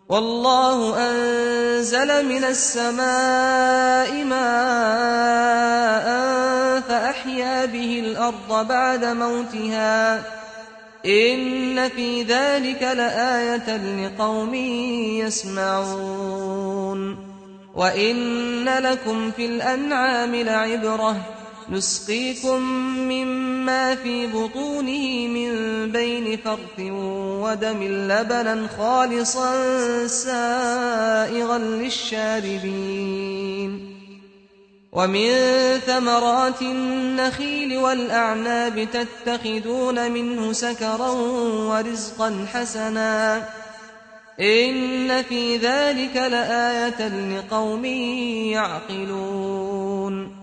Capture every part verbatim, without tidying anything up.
والله أنزل من السماء ماء فأحيا به الأرض بعد موتها إن في ذلك لآية لقوم يسمعون وإن لكم في الأنعام لعبرة نسقيكم مما في بطونه من بين فرث ودم لبنا خالصا سائغا للشاربين ومن ثمرات النخيل والأعناب تتخذون منه سكرا ورزقا حسنا إن في ذلك لآية لقوم يعقلون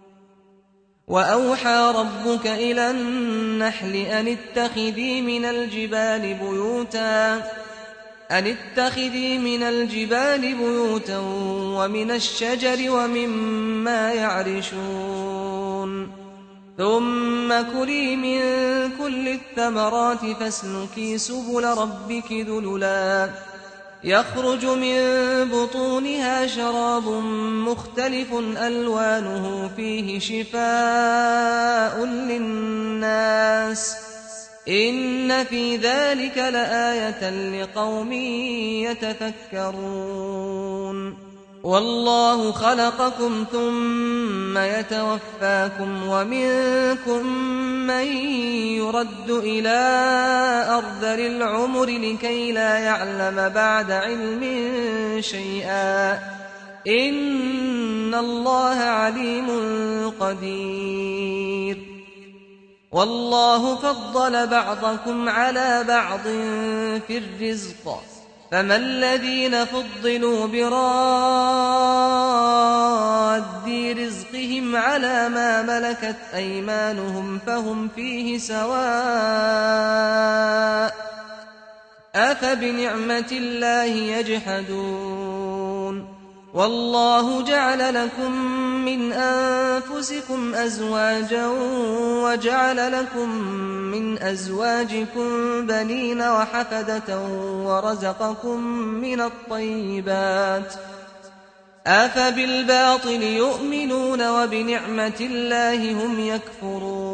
وأوحى ربك إلى النحل أن اتخذي من الجبال بيوتا أن اتخذي من الجبال بيوتا ومن الشجر ومما يعرشون ثم كلي من كل الثمرات فاسلكي سبل ربك ذللا يخرج من بطونها شراب مختلف ألوانه فيه شفاء للناس إن في ذلك لآية لقوم يتفكرون والله خلقكم ثم يتوفاكم ومنكم من يرد إلى أرذل العمر لكي لا يعلم بعد علم شيئا إن الله عليم قدير والله فضل بعضكم على بعض في الرزق فما الذين فضلوا براد رزقهم على ما ملكت أيمانهم فهم فيه سواء أفبنعمة الله يجحدون والله جعل لكم من أنفسكم أزواجا وجعل لكم من أزواجكم بنين وحفدة ورزقكم من الطيبات أفبالباطل يؤمنون وبنعمة الله هم يكفرون